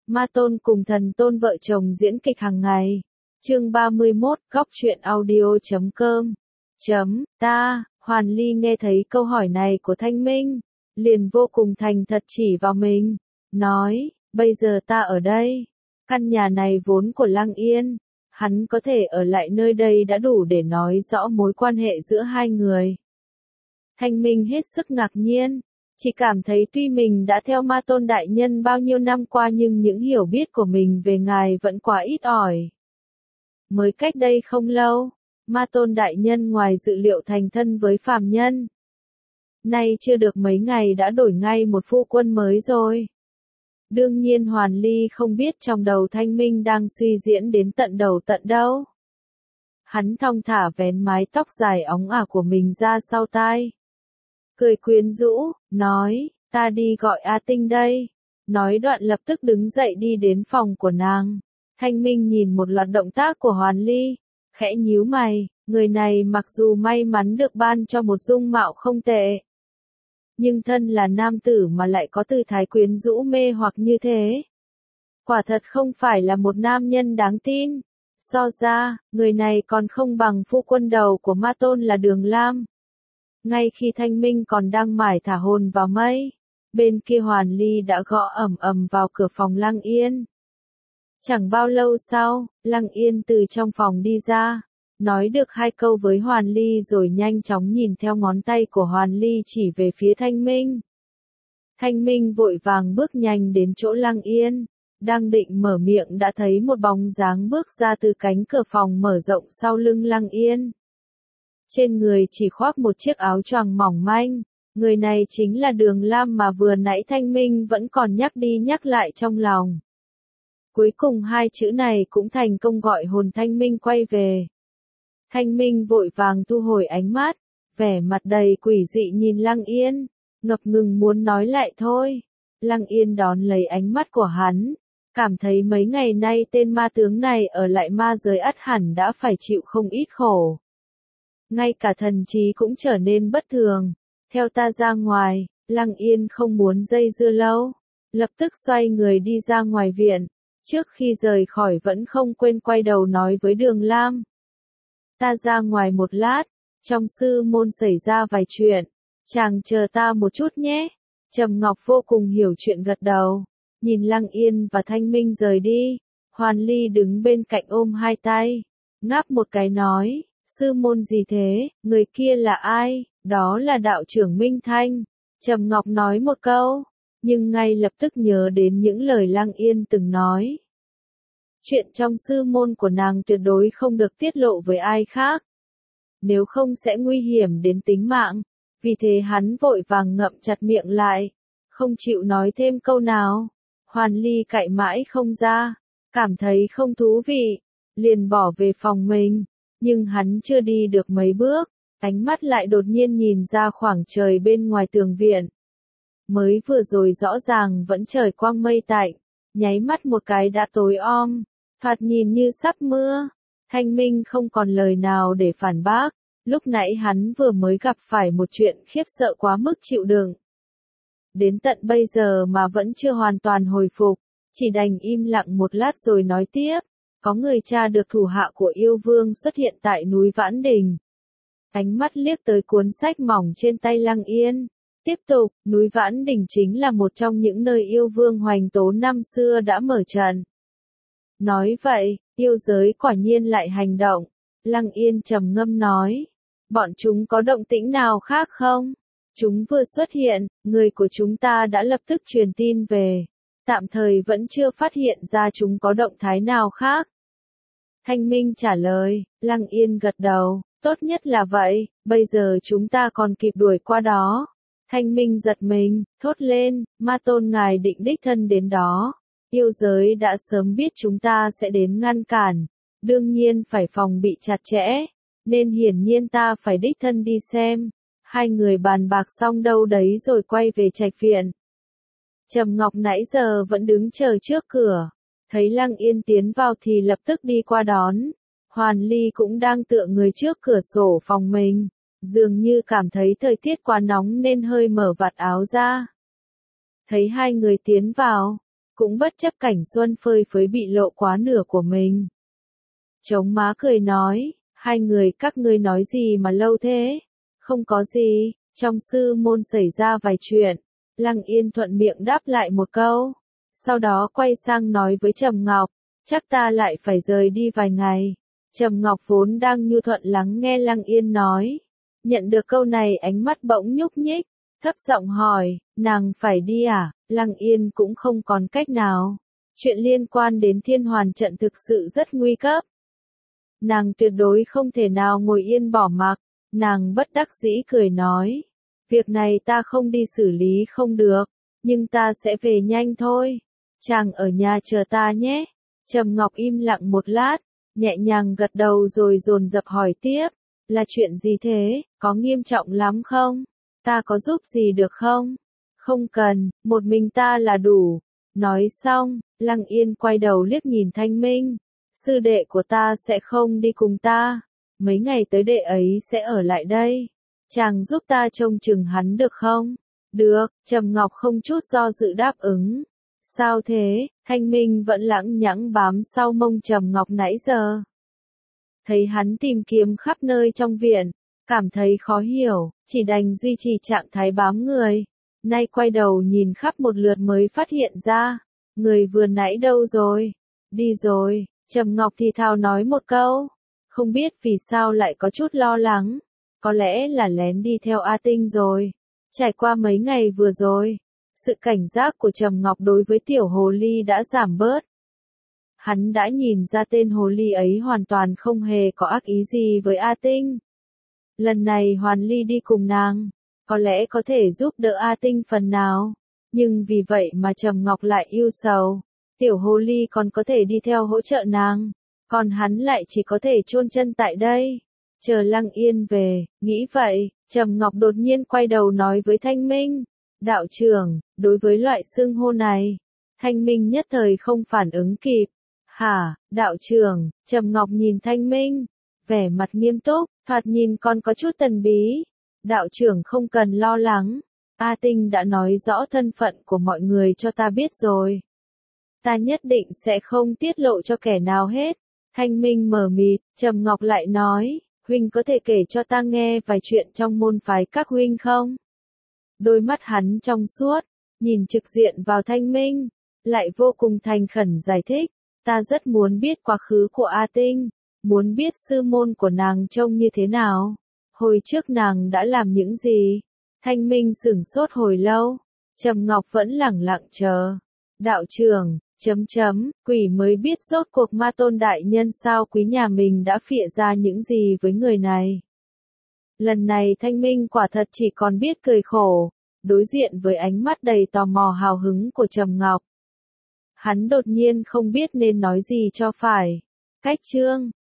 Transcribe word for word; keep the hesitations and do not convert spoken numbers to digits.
Ma Tôn cùng Thần Tôn vợ chồng diễn kịch hàng ngày. Chương ba mươi mốt, góc truyện audio chấm com. Chấm, ta, Hoàn Ly nghe thấy câu hỏi này của Thanh Minh, liền vô cùng thành thật chỉ vào mình, nói, bây giờ ta ở đây, căn nhà này vốn của Lăng Yên, hắn có thể ở lại nơi đây đã đủ để nói rõ mối quan hệ giữa hai người. Thanh Minh hết sức ngạc nhiên, chỉ cảm thấy tuy mình đã theo Ma Tôn đại nhân bao nhiêu năm qua nhưng những hiểu biết của mình về ngài vẫn quá ít ỏi. Mới cách đây không lâu, Ma Tôn đại nhân ngoài dự liệu thành thân với phàm nhân. Nay chưa được mấy ngày đã đổi ngay một phu quân mới rồi. Đương nhiên Hoàn Ly không biết trong đầu Thanh Minh đang suy diễn đến tận đầu tận đâu. Hắn thong thả vén mái tóc dài óng ả của mình ra sau tai. Cười quyến rũ, nói, ta đi gọi A Tinh đây. Nói đoạn lập tức đứng dậy đi đến phòng của nàng. Thanh Minh nhìn một loạt động tác của Hoàn Ly, khẽ nhíu mày, người này mặc dù may mắn được ban cho một dung mạo không tệ. Nhưng thân là nam tử mà lại có tư thái quyến rũ mê hoặc như thế. Quả thật không phải là một nam nhân đáng tin. So ra, người này còn không bằng phu quân đầu của Ma Tôn là Đường Lam. Ngay khi Thanh Minh còn đang mải thả hồn vào mây, bên kia Hoàn Ly đã gõ ầm ầm vào cửa phòng Lăng Yên. Chẳng bao lâu sau, Lăng Yên từ trong phòng đi ra, nói được hai câu với Hoàn Ly rồi nhanh chóng nhìn theo ngón tay của Hoàn Ly chỉ về phía Thanh Minh. Thanh Minh vội vàng bước nhanh đến chỗ Lăng Yên, đang định mở miệng đã thấy một bóng dáng bước ra từ cánh cửa phòng mở rộng sau lưng Lăng Yên. Trên người chỉ khoác một chiếc áo choàng mỏng manh, người này chính là Đường Lam mà vừa nãy Thanh Minh vẫn còn nhắc đi nhắc lại trong lòng. Cuối cùng hai chữ này cũng thành công gọi hồn Thanh Minh quay về. Thanh Minh vội vàng thu hồi ánh mắt, vẻ mặt đầy quỷ dị nhìn Lăng Yên, ngập ngừng muốn nói lại thôi. Lăng Yên đón lấy ánh mắt của hắn, cảm thấy mấy ngày nay tên ma tướng này ở lại ma giới ắt hẳn đã phải chịu không ít khổ. Ngay cả thần trí cũng trở nên bất thường. Theo ta ra ngoài, Lăng Yên không muốn dây dưa lâu, lập tức xoay người đi ra ngoài viện. Trước khi rời khỏi vẫn không quên quay đầu nói với Đường Lam. Ta ra ngoài một lát, trong sư môn xảy ra vài chuyện, chàng chờ ta một chút nhé. Trầm Ngọc vô cùng hiểu chuyện gật đầu, nhìn Lăng Yên và Thanh Minh rời đi. Hoàn Ly đứng bên cạnh ôm hai tay, ngáp một cái nói, sư môn gì thế, người kia là ai? Đó là đạo trưởng Minh Thanh. Trầm Ngọc nói một câu, nhưng ngay lập tức nhớ đến những lời Lăng Yên từng nói. Chuyện trong sư môn của nàng tuyệt đối không được tiết lộ với ai khác. Nếu không sẽ nguy hiểm đến tính mạng. Vì thế hắn vội vàng ngậm chặt miệng lại, không chịu nói thêm câu nào. Hoàn Ly cạy mãi không ra, cảm thấy không thú vị, liền bỏ về phòng mình. Nhưng hắn chưa đi được mấy bước, ánh mắt lại đột nhiên nhìn ra khoảng trời bên ngoài tường viện. Mới vừa rồi rõ ràng vẫn trời quang mây tạnh, nháy mắt một cái đã tối om, thoạt nhìn như sắp mưa. Thanh Minh không còn lời nào để phản bác, lúc nãy hắn vừa mới gặp phải một chuyện khiếp sợ quá mức chịu đựng. Đến tận bây giờ mà vẫn chưa hoàn toàn hồi phục, chỉ đành im lặng một lát rồi nói tiếp. Có người tra được thủ hạ của yêu vương xuất hiện tại núi Vãn Đình. Ánh mắt liếc tới cuốn sách mỏng trên tay Lăng Yên. Tiếp tục, núi Vãn Đình chính là một trong những nơi yêu vương Hoành Tố năm xưa đã mở trận. Nói vậy, yêu giới quả nhiên lại hành động. Lăng Yên trầm ngâm nói. Bọn chúng có động tĩnh nào khác không? Chúng vừa xuất hiện, người của chúng ta đã lập tức truyền tin về. Tạm thời vẫn chưa phát hiện ra chúng có động thái nào khác. Thanh Minh trả lời, Lăng Yên gật đầu, tốt nhất là vậy, bây giờ chúng ta còn kịp đuổi qua đó. Thanh Minh giật mình, thốt lên, Ma Tôn ngài định đích thân đến đó. Yêu giới đã sớm biết chúng ta sẽ đến ngăn cản, đương nhiên phải phòng bị chặt chẽ, nên hiển nhiên ta phải đích thân đi xem. Hai người bàn bạc xong đâu đấy rồi quay về trạch viện. Trầm Ngọc nãy giờ vẫn đứng chờ trước cửa, thấy Lăng Yên tiến vào thì lập tức đi qua đón. Hoàn Ly cũng đang tựa người trước cửa sổ phòng mình, dường như cảm thấy thời tiết quá nóng nên hơi mở vạt áo ra. Thấy hai người tiến vào, cũng bất chấp cảnh xuân phơi phới bị lộ quá nửa của mình. Chống má cười nói, hai người các ngươi nói gì mà lâu thế? Không có gì, trong sư môn xảy ra vài chuyện. Lăng Yên thuận miệng đáp lại một câu. Sau đó quay sang nói với Trầm Ngọc, chắc ta lại phải rời đi vài ngày. Trầm Ngọc vốn đang nhu thuận lắng nghe Lăng Yên nói. Nhận được câu này ánh mắt bỗng nhúc nhích, thấp giọng hỏi, nàng phải đi à? Lăng Yên cũng không còn cách nào. Chuyện liên quan đến Thiên Hoàn trận thực sự rất nguy cấp. Nàng tuyệt đối không thể nào ngồi yên bỏ mặc. Nàng bất đắc dĩ cười nói, việc này ta không đi xử lý không được, nhưng ta sẽ về nhanh thôi. Chàng ở nhà chờ ta nhé. Trầm Ngọc im lặng một lát, nhẹ nhàng gật đầu rồi dồn dập hỏi tiếp, là chuyện gì thế, có nghiêm trọng lắm không? Ta có giúp gì được không? Không cần, một mình ta là đủ. Nói xong, Lăng Yên quay đầu liếc nhìn Thanh Minh, sư đệ của ta sẽ không đi cùng ta. Mấy ngày tới đệ ấy sẽ ở lại đây. Chàng giúp ta trông chừng hắn được không? Được, Trầm Ngọc không chút do dự đáp ứng. Sao thế? Thanh Minh vẫn lẳng nhẳng bám sau mông Trầm Ngọc nãy giờ. Thấy hắn tìm kiếm khắp nơi trong viện, cảm thấy khó hiểu, chỉ đành duy trì trạng thái bám người. Nay quay đầu nhìn khắp một lượt mới phát hiện ra, người vừa nãy đâu rồi? Đi rồi, Trầm Ngọc thì thào nói một câu. Không biết vì sao lại có chút lo lắng, có lẽ là lén đi theo A Tinh rồi. Trải qua mấy ngày vừa rồi, sự cảnh giác của Trầm Ngọc đối với tiểu hồ ly đã giảm bớt. Hắn đã nhìn ra tên hồ ly ấy hoàn toàn không hề có ác ý gì với A Tinh. Lần này Hoàn Ly đi cùng nàng, có lẽ có thể giúp đỡ A Tinh phần nào, nhưng vì vậy mà Trầm Ngọc lại yêu sầu. Tiểu hồ ly còn có thể đi theo hỗ trợ nàng, còn hắn lại chỉ có thể chôn chân tại đây, chờ Lăng Yên về. Nghĩ vậy, Trầm Ngọc đột nhiên quay đầu nói với Thanh Minh, đạo trưởng, đối với loại xưng hô này, Thanh Minh nhất thời không phản ứng kịp. Hả, đạo trưởng? Trầm Ngọc nhìn Thanh Minh, vẻ mặt nghiêm túc, thoạt nhìn còn có chút thần bí. Đạo trưởng không cần lo lắng, A Tinh đã nói rõ thân phận của mọi người cho ta biết rồi. Ta nhất định sẽ không tiết lộ cho kẻ nào hết. Thanh Minh mờ mịt, Trầm Ngọc lại nói, huynh có thể kể cho ta nghe vài chuyện trong môn phái các huynh không? Đôi mắt hắn trong suốt, nhìn trực diện vào Thanh Minh, lại vô cùng thành khẩn giải thích, ta rất muốn biết quá khứ của A Tinh, muốn biết sư môn của nàng trông như thế nào, hồi trước nàng đã làm những gì. Thanh Minh sửng sốt hồi lâu, Trầm Ngọc vẫn lẳng lặng chờ. Đạo trưởng, chấm chấm, quỷ mới biết rốt cuộc Ma Tôn đại nhân sao quý nhà mình đã phịa ra những gì với người này. Lần này Thanh Minh quả thật chỉ còn biết cười khổ, đối diện với ánh mắt đầy tò mò hào hứng của Trầm Ngọc. Hắn đột nhiên không biết nên nói gì cho phải. Cách chương